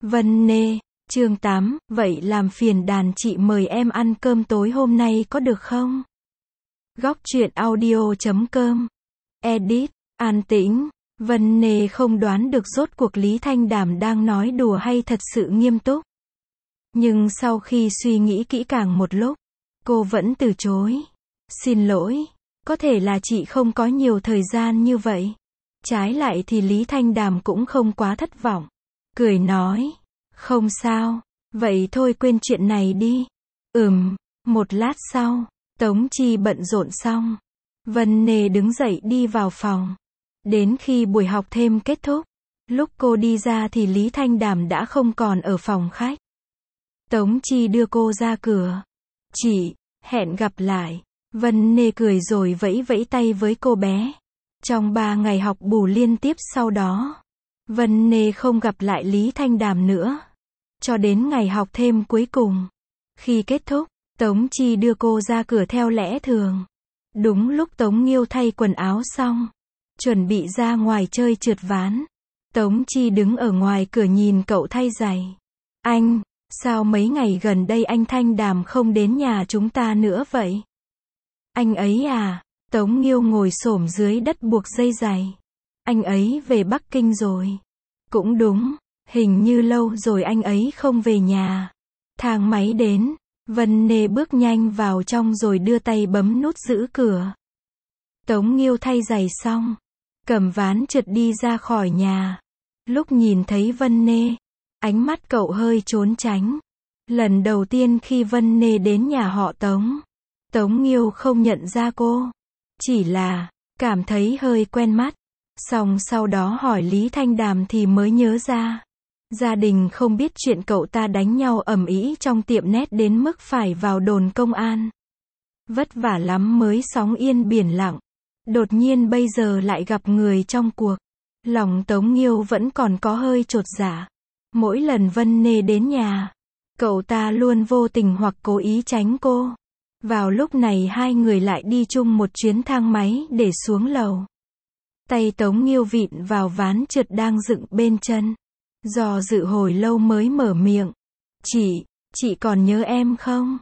Vân Nê, chương 8, vậy làm phiền đàn chị mời em ăn cơm tối hôm nay có được không? Góc truyện audio.com. Edit, an tĩnh. Vân Nê không đoán được rốt cuộc Lý Thanh Đàm đang nói đùa hay thật sự nghiêm túc. Nhưng sau khi suy nghĩ kỹ càng một lúc, cô vẫn từ chối. Xin lỗi, có thể là chị không có nhiều thời gian như vậy. Trái lại thì Lý Thanh Đàm cũng không quá thất vọng. Cười nói, không sao, vậy thôi quên chuyện này đi. Một lát sau, Tống Chi bận rộn xong. Vân Nê đứng dậy đi vào phòng. Đến khi buổi học thêm kết thúc, lúc cô đi ra thì Lý Thanh Đàm đã không còn ở phòng khách. Tống Chi đưa cô ra cửa. Chị, hẹn gặp lại. Vân Nê cười rồi vẫy vẫy tay với cô bé. Trong 3 ngày học bù liên tiếp sau đó, Vân Nê không gặp lại Lý Thanh Đàm nữa. Cho đến ngày học thêm cuối cùng. Khi kết thúc, Tống Chi đưa cô ra cửa theo lẽ thường. Đúng lúc Tống Nghiêu thay quần áo xong, chuẩn bị ra ngoài chơi trượt ván. Tống Chi đứng ở ngoài cửa nhìn cậu thay giày. Anh, sao mấy ngày gần đây anh Thanh Đàm không đến nhà chúng ta nữa vậy? Anh ấy à? Tống Nghiêu ngồi xổm dưới đất buộc dây giày. Anh ấy về Bắc Kinh rồi. Cũng đúng, hình như lâu rồi anh ấy không về nhà. Thang máy đến, Vân Nê bước nhanh vào trong rồi đưa tay bấm nút giữ cửa. Tống Nghiêu thay giày xong, cầm ván trượt đi ra khỏi nhà. Lúc nhìn thấy Vân Nê, ánh mắt cậu hơi trốn tránh. Lần đầu tiên khi Vân Nê đến nhà họ Tống, Tống Nghiêu không nhận ra cô. Chỉ là, cảm thấy hơi quen mắt. Xong sau đó hỏi Lý Thanh Đàm thì mới nhớ ra. Gia đình không biết chuyện cậu ta đánh nhau ầm ĩ trong tiệm net đến mức phải vào đồn công an. Vất vả lắm mới sóng yên biển lặng. Đột nhiên bây giờ lại gặp người trong cuộc. Lòng Tống Nghiêu vẫn còn có hơi chột dạ. Mỗi lần Vân Nê đến nhà, cậu ta luôn vô tình hoặc cố ý tránh cô. Vào lúc này hai người lại đi chung một chuyến thang máy để xuống lầu. Tay Tống Nghiêu vịn vào ván trượt đang dựng bên chân. Do dự hồi lâu mới mở miệng. Chị còn nhớ em không?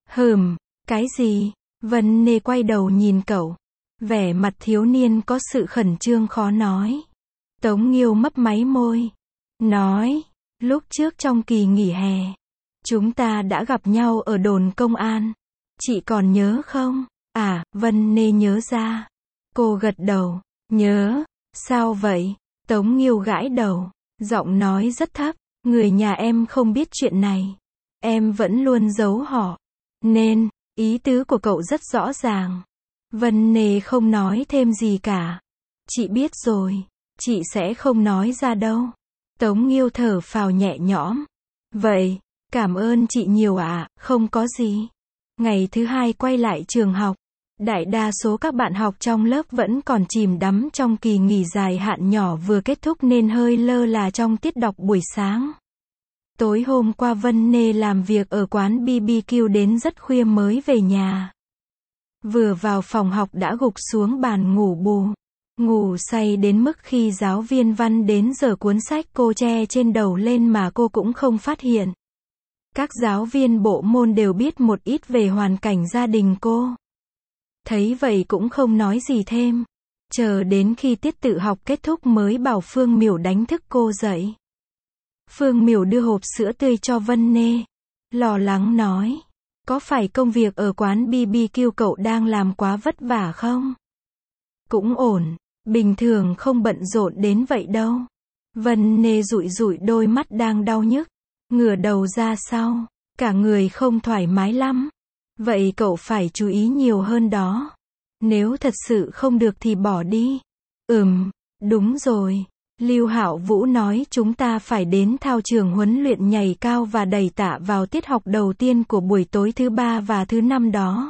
Cái gì? Vân Nê quay đầu nhìn cậu. Vẻ mặt thiếu niên có sự khẩn trương khó nói. Tống Nghiêu mấp máy môi. Nói, lúc trước trong kỳ nghỉ hè, chúng ta đã gặp nhau ở đồn công an. Chị còn nhớ không? À, Vân Nê nhớ ra. Cô gật đầu. Nhớ. Sao vậy? Tống Nghiêu gãi đầu. Giọng nói rất thấp. Người nhà em không biết chuyện này. Em vẫn luôn giấu họ. Nên, ý tứ của cậu rất rõ ràng. Vân Nê không nói thêm gì cả. Chị biết rồi. Chị sẽ không nói ra đâu. Tống Nghiêu thở phào nhẹ nhõm. Vậy, cảm ơn chị nhiều ạ, không có gì. Ngày thứ hai quay lại trường học. Đại đa số các bạn học trong lớp vẫn còn chìm đắm trong kỳ nghỉ dài hạn nhỏ vừa kết thúc nên hơi lơ là trong tiết đọc buổi sáng. Tối hôm qua Vân Nê làm việc ở quán BBQ đến rất khuya mới về nhà. Vừa vào phòng học đã gục xuống bàn ngủ bù. Ngủ say đến mức khi giáo viên văn đến giở cuốn sách cô che trên đầu lên mà cô cũng không phát hiện. Các giáo viên bộ môn đều biết một ít về hoàn cảnh gia đình cô. Thấy vậy cũng không nói gì thêm. Chờ đến khi tiết tự học kết thúc mới bảo Phương Miểu đánh thức cô dậy. Phương Miểu đưa hộp sữa tươi cho Vân Nê. Lo lắng nói. Có phải công việc ở quán BBQ cậu đang làm quá vất vả không? Cũng ổn. Bình thường không bận rộn đến vậy đâu. Vân Nê dụi dụi đôi mắt đang đau nhức. Ngửa đầu ra sau. Cả người không thoải mái lắm. Vậy cậu phải chú ý nhiều hơn đó. Nếu thật sự không được thì bỏ đi. Đúng rồi. Lưu Hạo Vũ nói chúng ta phải đến thao trường huấn luyện nhảy cao và đẩy tạ vào tiết học đầu tiên của buổi tối thứ 3 và thứ 5 đó.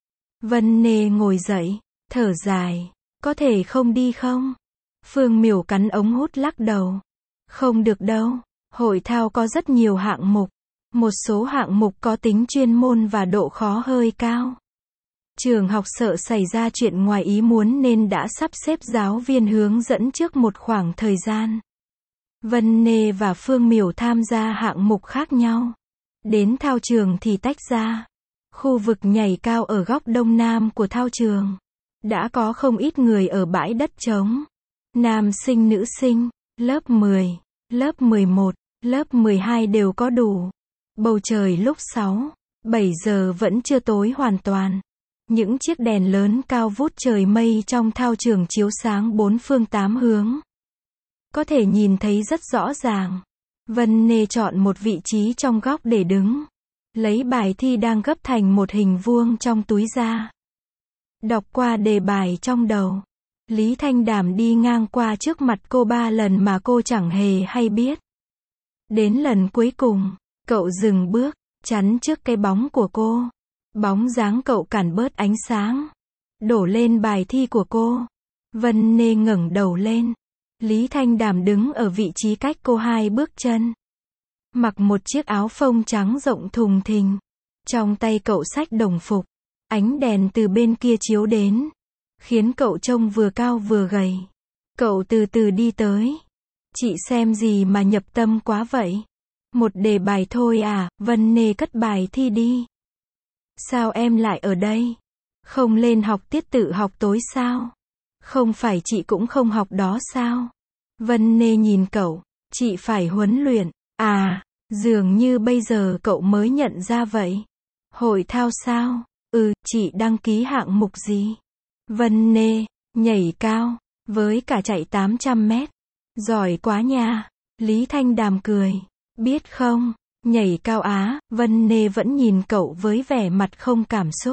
Vân Nê ngồi dậy, thở dài. Có thể không đi không? Phương Miểu cắn ống hút lắc đầu. Không được đâu. Hội thao có rất nhiều hạng mục. Một số hạng mục có tính chuyên môn và độ khó hơi cao. Trường học sợ xảy ra chuyện ngoài ý muốn nên đã sắp xếp giáo viên hướng dẫn trước một khoảng thời gian. Vân Nê và Phương Miểu tham gia hạng mục khác nhau. Đến thao trường thì tách ra. Khu vực nhảy cao ở góc đông nam của thao trường. Đã có không ít người ở bãi đất trống. Nam sinh nữ sinh, lớp 10, lớp 11, lớp 12 đều có đủ. Bầu trời lúc 6, 7 giờ vẫn chưa tối hoàn toàn. Những chiếc đèn lớn cao vút trời mây trong thao trường chiếu sáng bốn phương tám hướng. Có thể nhìn thấy rất rõ ràng. Vân Nê chọn một vị trí trong góc để đứng. Lấy bài thi đang gấp thành một hình vuông trong túi ra. Đọc qua đề bài trong đầu. Lý Thanh Đàm đi ngang qua trước mặt cô 3 lần mà cô chẳng hề hay biết. Đến lần cuối cùng, cậu dừng bước, chắn trước cái bóng của cô. Bóng dáng cậu cản bớt ánh sáng. Đổ lên bài thi của cô. Vân Nê ngẩng đầu lên. Lý Thanh Đàm đứng ở vị trí cách cô 2 bước chân. Mặc một chiếc áo phông trắng rộng thùng thình. Trong tay cậu xách đồng phục. Ánh đèn từ bên kia chiếu đến. Khiến cậu trông vừa cao vừa gầy. Cậu từ từ đi tới. Chị xem gì mà nhập tâm quá vậy? Một đề bài thôi à? Vân Nê cất bài thi đi. Sao em lại ở đây? Không lên học tiết tự học tối sao? Không phải chị cũng không học đó sao? Vân Nê nhìn cậu. Chị phải huấn luyện. À, dường như bây giờ cậu mới nhận ra vậy. Hội thao sao? Chị đăng ký hạng mục gì? Vân Nê, nhảy cao, với cả chạy 800 mét. Giỏi quá nha. Lý Thanh Đàm cười. Biết không, nhảy cao á. Vân Nê vẫn nhìn cậu với vẻ mặt không cảm xúc.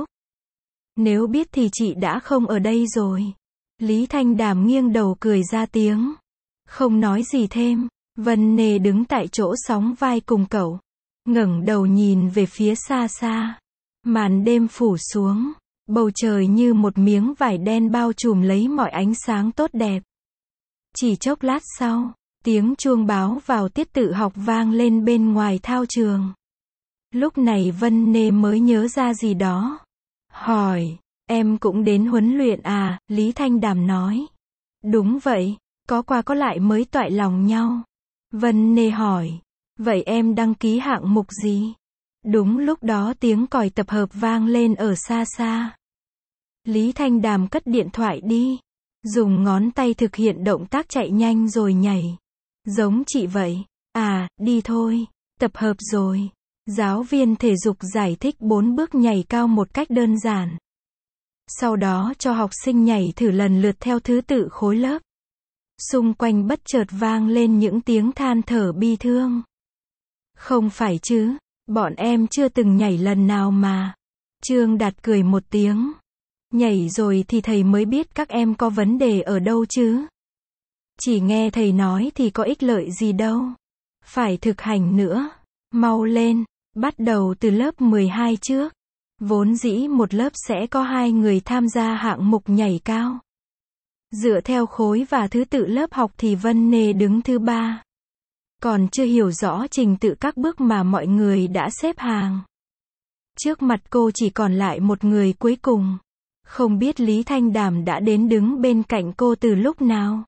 Nếu biết thì chị đã không ở đây rồi. Lý Thanh Đàm nghiêng đầu cười ra tiếng. Không nói gì thêm. Vân Nê đứng tại chỗ sóng vai cùng cậu. Ngẩng đầu nhìn về phía xa xa. Màn đêm phủ xuống. Bầu trời như một miếng vải đen bao trùm lấy mọi ánh sáng tốt đẹp. Chỉ chốc lát sau, tiếng chuông báo vào tiết tự học vang lên bên ngoài thao trường. Lúc này Vân Nê mới nhớ ra gì đó. Hỏi, em cũng đến huấn luyện à? Lý Thanh Đàm nói. Đúng vậy, có qua có lại mới toại lòng nhau. Vân Nê hỏi, vậy em đăng ký hạng mục gì? Đúng lúc đó tiếng còi tập hợp vang lên ở xa xa. Lý Thanh Đàm cất điện thoại đi. Dùng ngón tay thực hiện động tác chạy nhanh rồi nhảy. Giống chị vậy. À, đi thôi. Tập hợp rồi. Giáo viên thể dục giải thích 4 bước nhảy cao một cách đơn giản. Sau đó cho học sinh nhảy thử lần lượt theo thứ tự khối lớp. Xung quanh bất chợt vang lên những tiếng than thở bi thương. Không phải chứ, bọn em chưa từng nhảy lần nào mà. Trương Đạt cười một tiếng. Nhảy rồi thì thầy mới biết các em có vấn đề ở đâu chứ. Chỉ nghe thầy nói thì có ích lợi gì đâu. Phải thực hành nữa. Mau lên, bắt đầu từ lớp 12 trước. Vốn dĩ một lớp sẽ có 2 người tham gia hạng mục nhảy cao. Dựa theo khối và thứ tự lớp học thì Vân Nê đứng thứ 3. Còn chưa hiểu rõ trình tự các bước mà mọi người đã xếp hàng. Trước mặt cô chỉ còn lại một người cuối cùng. Không biết Lý Thanh Đàm đã đến đứng bên cạnh cô từ lúc nào.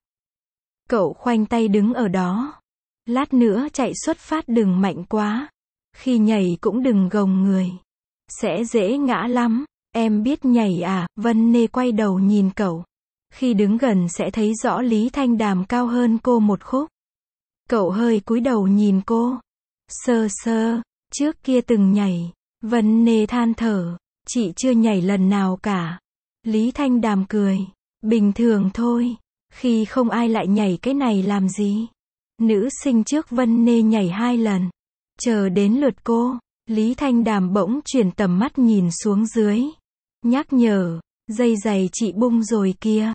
Cậu khoanh tay đứng ở đó. Lát nữa chạy xuất phát đừng mạnh quá. Khi nhảy cũng đừng gồng người. Sẽ dễ ngã lắm. Em biết nhảy à? Vân Nê quay đầu nhìn cậu. Khi đứng gần sẽ thấy rõ Lý Thanh Đàm cao hơn cô một khúc. Cậu hơi cúi đầu nhìn cô. Sơ sơ, trước kia từng nhảy. Vân Nê than thở. Chị chưa nhảy lần nào cả. Lý Thanh Đàm cười. Bình thường thôi. Khi không ai lại nhảy cái này làm gì. Nữ sinh trước Vân Nê nhảy 2 lần. Chờ đến lượt cô. Lý Thanh Đàm bỗng chuyển tầm mắt nhìn xuống dưới. Nhắc nhở. Dây giày chị bung rồi kia.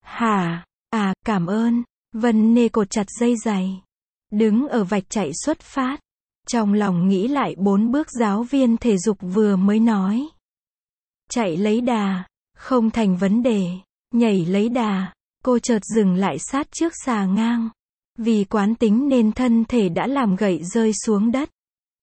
Hả? À, cảm ơn. Vân Nê cột chặt dây giày. Đứng ở vạch chạy xuất phát. Trong lòng nghĩ lại 4 bước giáo viên thể dục vừa mới nói. Chạy lấy đà. Không thành vấn đề. Nhảy lấy đà. Cô chợt dừng lại sát trước xà ngang. Vì quán tính nên thân thể đã làm gậy rơi xuống đất.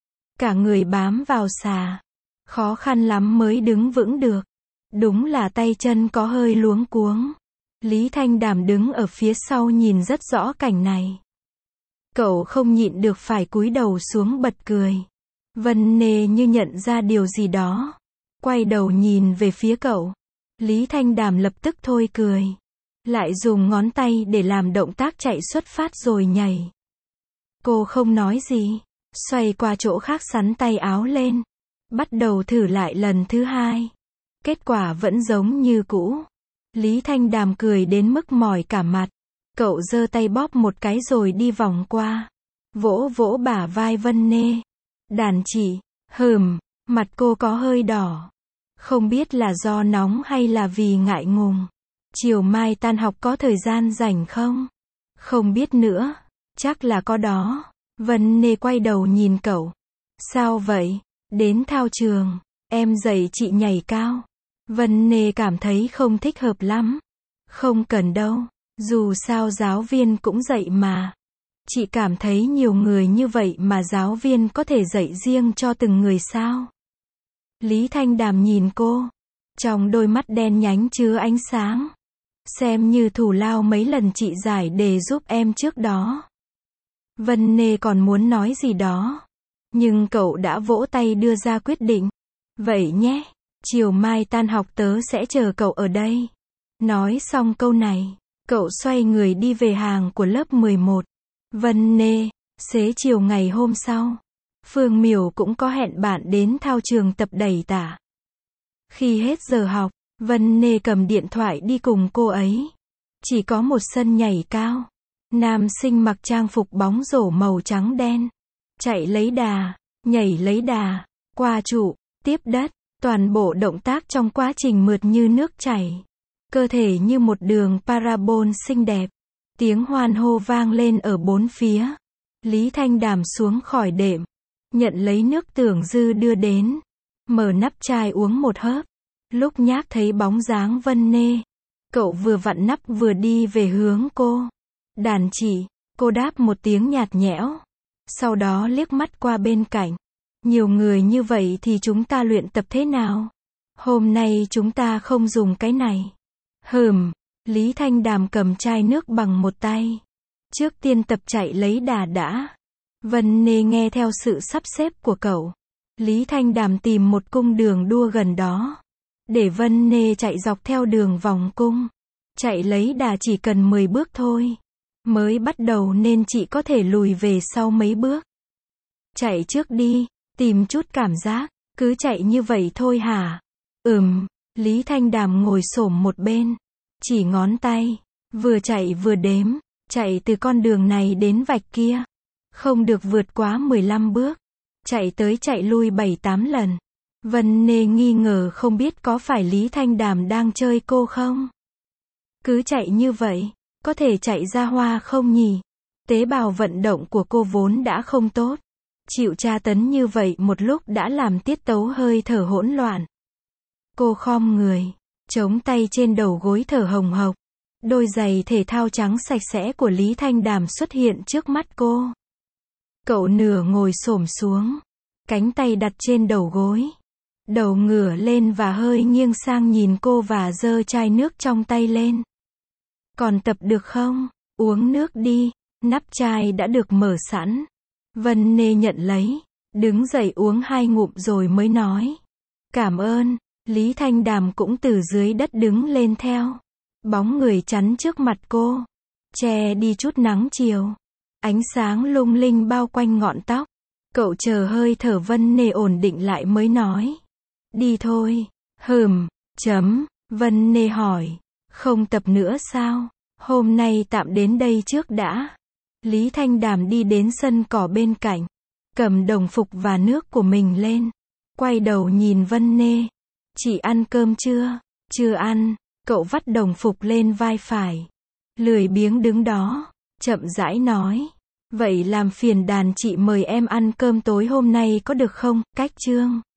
Cả người bám vào xà. Khó khăn lắm mới đứng vững được. Đúng là tay chân có hơi luống cuống. Lý Thanh Đàm đứng ở phía sau nhìn rất rõ cảnh này. Cậu không nhịn được phải cúi đầu xuống bật cười. Vân Nê như nhận ra điều gì đó. Quay đầu nhìn về phía cậu. Lý Thanh Đàm lập tức thôi cười. Lại dùng ngón tay để làm động tác chạy xuất phát rồi nhảy. Cô không nói gì. Xoay qua chỗ khác xắn tay áo lên. Bắt đầu thử lại lần thứ hai. Kết quả vẫn giống như cũ. Lý Thanh Đàm cười đến mức mỏi cả mặt. Cậu giơ tay bóp một cái rồi đi vòng qua. Vỗ vỗ bả vai Vân Nê. Đàn chị, mặt cô có hơi đỏ. Không biết là do nóng hay là vì ngại ngùng. Chiều mai tan học có thời gian rảnh không? Không biết nữa. Chắc là có đó. Vân Nê quay đầu nhìn cậu. Sao vậy? Đến thao trường. Em dạy chị nhảy cao. Vân Nê cảm thấy không thích hợp lắm. Không cần đâu. Dù sao giáo viên cũng dạy mà. Chị cảm thấy nhiều người như vậy mà giáo viên có thể dạy riêng cho từng người sao? Lý Thanh Đàm nhìn cô. Trong đôi mắt đen nhánh chứa ánh sáng. Xem như thù lao mấy lần chị giải đề giúp em trước đó. Vân Nê còn muốn nói gì đó. Nhưng cậu đã vỗ tay đưa ra quyết định. Vậy nhé. Chiều mai tan học tớ sẽ chờ cậu ở đây. Nói xong câu này. Cậu xoay người đi về hàng của lớp 11. Vân Nê, xế chiều ngày hôm sau. Phương Miểu cũng có hẹn bạn đến thao trường tập đẩy tạ. Khi hết giờ học, Vân Nê cầm điện thoại đi cùng cô ấy. Chỉ có một sân nhảy cao. Nam sinh mặc trang phục bóng rổ màu trắng đen. Chạy lấy đà, nhảy lấy đà, qua trụ, tiếp đất. Toàn bộ động tác trong quá trình mượt như nước chảy. Cơ thể như một đường parabol xinh đẹp. Tiếng hoan hô vang lên ở bốn phía. Lý Thanh Đàm xuống khỏi đệm. Nhận lấy nước Tưởng Dư đưa đến. Mở nắp chai uống một hớp. Lúc nhác thấy bóng dáng Vân Nê. Cậu vừa vặn nắp vừa đi về hướng cô. Đàn chị, cô đáp một tiếng nhạt nhẽo. Sau đó liếc mắt qua bên cạnh. Nhiều người như vậy thì chúng ta luyện tập thế nào? Hôm nay chúng ta không dùng cái này. Lý Thanh Đàm cầm chai nước bằng một tay. Trước tiên tập chạy lấy đà đã. Vân Nê nghe theo sự sắp xếp của cậu. Lý Thanh Đàm tìm một cung đường đua gần đó. Để Vân Nê chạy dọc theo đường vòng cung. Chạy lấy đà chỉ cần 10 bước thôi. Mới bắt đầu nên chị có thể lùi về sau mấy bước. Chạy trước đi, tìm chút cảm giác. Cứ chạy như vậy thôi hả? Lý Thanh Đàm ngồi xổm một bên. Chỉ ngón tay. Vừa chạy vừa đếm. Chạy từ con đường này đến vạch kia. Không được vượt quá 15 bước. Chạy tới chạy lui 7-8 lần. Vân Nê nghi ngờ không biết có phải Lý Thanh Đàm đang chơi cô không? Cứ chạy như vậy. Có thể chạy ra hoa không nhỉ? Tế bào vận động của cô vốn đã không tốt. Chịu tra tấn như vậy một lúc đã làm tiết tấu hơi thở hỗn loạn. Cô khom người. Chống tay trên đầu gối thở hồng hộc. Đôi giày thể thao trắng sạch sẽ của Lý Thanh Đàm xuất hiện trước mắt cô. Cậu nửa ngồi xổm xuống. Cánh tay đặt trên đầu gối. Đầu ngửa lên và hơi nghiêng sang nhìn cô và giơ chai nước trong tay lên. Còn tập được không? Uống nước đi. Nắp chai đã được mở sẵn. Vân Nê nhận lấy. Đứng dậy uống 2 ngụm rồi mới nói. Cảm ơn. Lý Thanh Đàm cũng từ dưới đất đứng lên theo. Bóng người chắn trước mặt cô. Che đi chút nắng chiều. Ánh sáng lung linh bao quanh ngọn tóc. Cậu chờ hơi thở Vân Nê ổn định lại mới nói. Đi thôi. Vân Nê hỏi. Không tập nữa sao? Hôm nay tạm đến đây trước đã. Lý Thanh Đàm đi đến sân cỏ bên cạnh. Cầm đồng phục và nước của mình lên. Quay đầu nhìn Vân Nê. Chị ăn cơm chưa? Chưa ăn. Cậu vắt đồng phục lên vai phải. Lười biếng đứng đó. Chậm rãi nói. Vậy làm phiền đàn chị mời em ăn cơm tối hôm nay có được không? Cách chương.